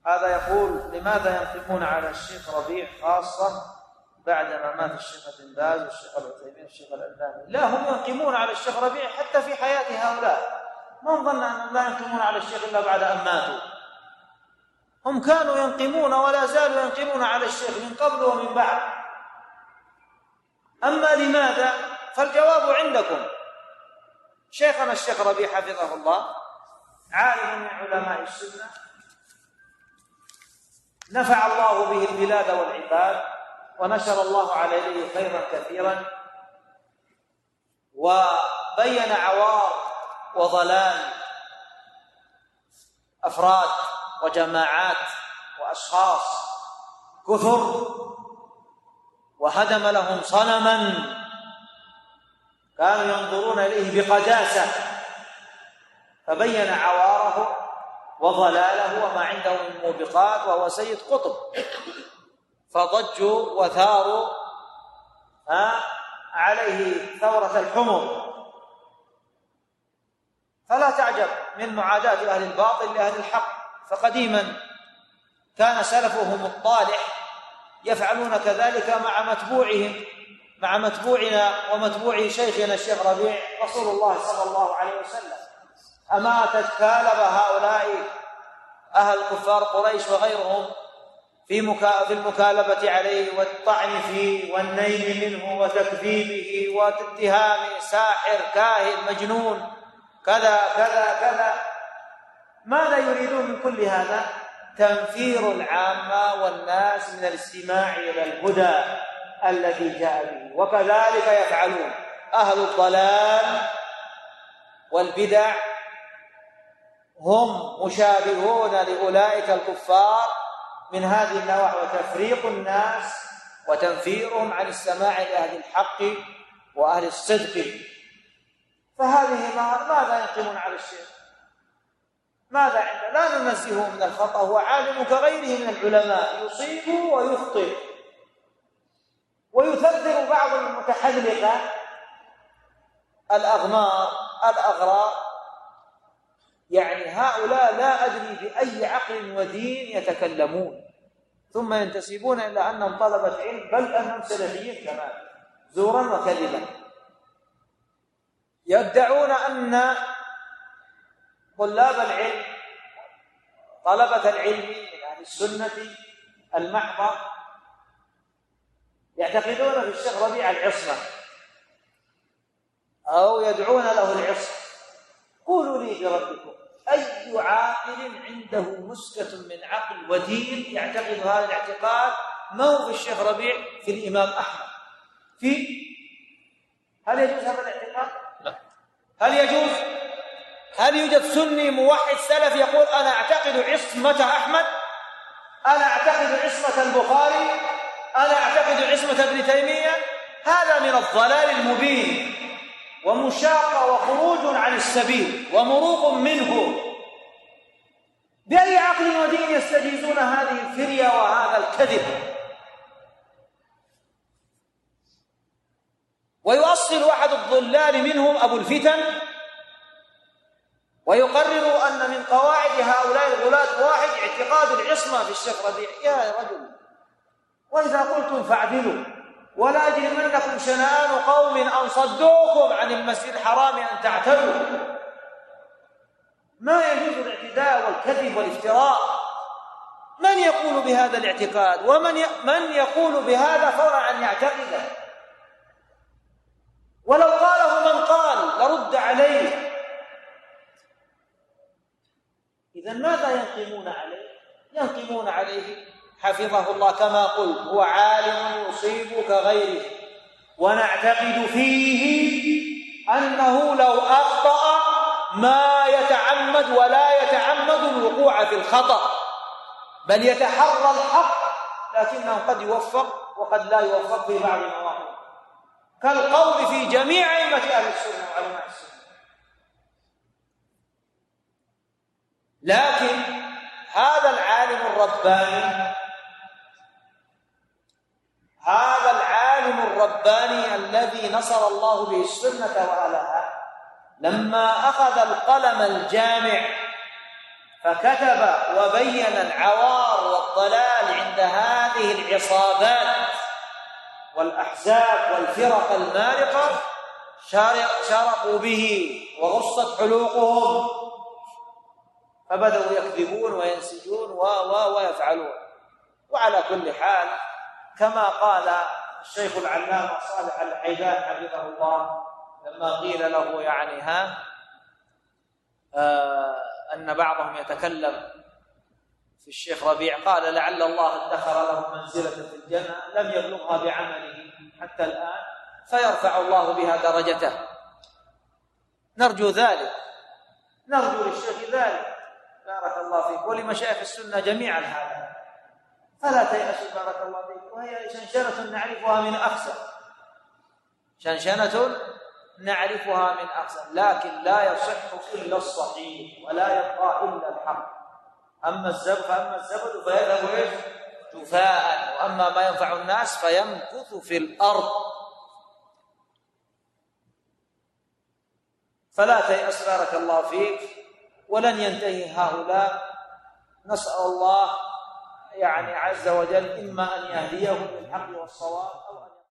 هذا يقول: لماذا ينقمون على الشيخ ربيع خاصة بعدما مات الشيخ بن باز والشيخ العثيمين والشيخ الألباني؟ لا، هم ينقمون على الشيخ ربيع حتى في حياة هؤلاء. من ظن أنهم لا ينقمون على الشيخ إلا بعد أن ماتوا؟ هم كانوا ينقمون ولا زالوا ينقمون على الشيخ من قبل ومن بعد. أما لماذا؟ فالجواب عندكم. شيخنا الشيخ ربيع حفظه الله عالم من علماء السنة، نفع الله به البلاد والعباد، ونشر الله عليه خيرا كثيرا، وبين عوار وضلال أفراد وجماعات وأشخاص كثر، وهدم لهم صنما كانوا ينظرون إليه بقداسة، فبين عواره وضلاله وما عنده من موبقات، وهو سيد قطب، فضجوا وثاروا عليه ثورة الحمر. فلا تعجب من معاداة أهل الباطل لأهل الحق، فقديما كان سلفهم الطالح يفعلون كذلك مع متبوعهم، مع متبوعنا ومتبوع شيخنا الشيخ ربيع رسول الله صلى الله عليه وسلم. أما تتكالب هؤلاء أهل كفار قريش وغيرهم في المكالبة عليه والطعن فيه والنيل منه وتكذيبه واتهامه ساحر كاهن مجنون كذا كذا كذا. ماذا يريدون من كل هذا؟ تنفير العامة والناس من الاستماع إلى الهدى الذي جاء به. وكذلك يفعلون أهل الضلال والبدع، هم مشابهون لأولئك الكفار من هذه النواحي، وتفريق الناس وتنفيرهم عن السماع لأهل الحق وأهل الصدق. فهذه ماذا ينقمون على الشيخ؟ ماذا عنده؟ لا ننزهه من الخطأ، هو عالم كغيره من العلماء، يصيب ويخطئ ويثبر بعض المتحذلقة الأغرار. يعني هؤلاء لا أدري بأي عقل ودين يتكلمون، ثم ينتسبون إلى أنهم طلبة علم، بل أنهم سلفيين كمان، زورا وكذبا. يدعون أن طلاب العلم، طلبة العلم من أهل السنة المحضة، يعتقدون في الشيخ ربيع العصمة أو يدعون له العصمة. قولوا لي بربكم، أي عاقل عنده مسكة من عقل ودين يعتقد هذا الاعتقاد؟ ما في الشيخ ربيع، في الإمام أحمد، هل يجوز هذا الاعتقاد؟ لا. هل يجوز؟ هل يوجد سني موحد سلف يقول أنا أعتقد عصمة أحمد، أنا أعتقد عصمة البخاري، أنا أعتقد عصمة ابن تيمية؟ هذا من الضلال المبين، ومشاقة وخروج عن السبيل ومروق منه. بأي عقل ودين يستجيزون هذه الفرية وهذا الكذب؟ ويؤصل أحد الضلال منهم أبو الفتن ويقرر أن من قواعد هؤلاء الغلاة واحد اعتقاد العصمة في الشيخ ربيع. يا رجل، وإذا قلتم فاعدلوا، ولا يجرمنكم شنآن قوم أن صدوكم عن المسجد الحرام أن تعتدوا. ما يجوز الاعتداء والكذب والافتراء. من يقول بهذا الاعتقاد؟ ومن يقول بهذا فورا أن يعتقده؟ ولو قاله من قال لرد عليه. إذن ماذا ينقمون عليه؟ ينقمون عليه حفظه الله كما قلت، هو عالم يصيب كغيره، ونعتقد فيه أنه لو أخطأ ما يتعمد ولا يتعمد الوقوع في الخطأ، بل يتحرى الحق، لكنه قد يوفق وقد لا يوفق في بعض المواقف، كالقول في جميع أئمة أهل السنة وعلماء السنة. لكن هذا العالم الرباني، هذا العالم الرباني الذي نصر الله به السنة وأهلها، لما أخذ القلم الجامع فكتب وبين العوار والضلال عند هذه العصابات والأحزاب والفرق المارقة، شرقوا به وغصت حلوقهم، فبدأوا يكذبون وينسجون ويفعلون. وعلى كل حال كما قال الشيخ العلامة صالح الحيدان حفظه الله لما قيل له يعني أن بعضهم يتكلم في الشيخ ربيع، قال لعل الله ادخر له منزلة في الجنة لم يبلغها بعمله حتى الآن فيرفع الله بها درجته. نرجو ذلك، نرجو للشيخ ذلك بارك الله فيك ولمشايخ السنة جميعا هذا، فلا تيأسوا بارك الله فيك. وهي شنشنة نعرفها من أخسر، شنشنة نعرفها من أخسر، لكن لا يصح إلا الصحيح ولا يبقى إلا الحق. أما الزبد فيذهب جفاء، وأما ما ينفع الناس فيمكث في الأرض. فلا تيأس بارك الله فيك، ولن ينتهي هؤلاء. نسأل الله يعني عز وجل إما أن يهديهم للحق والصواب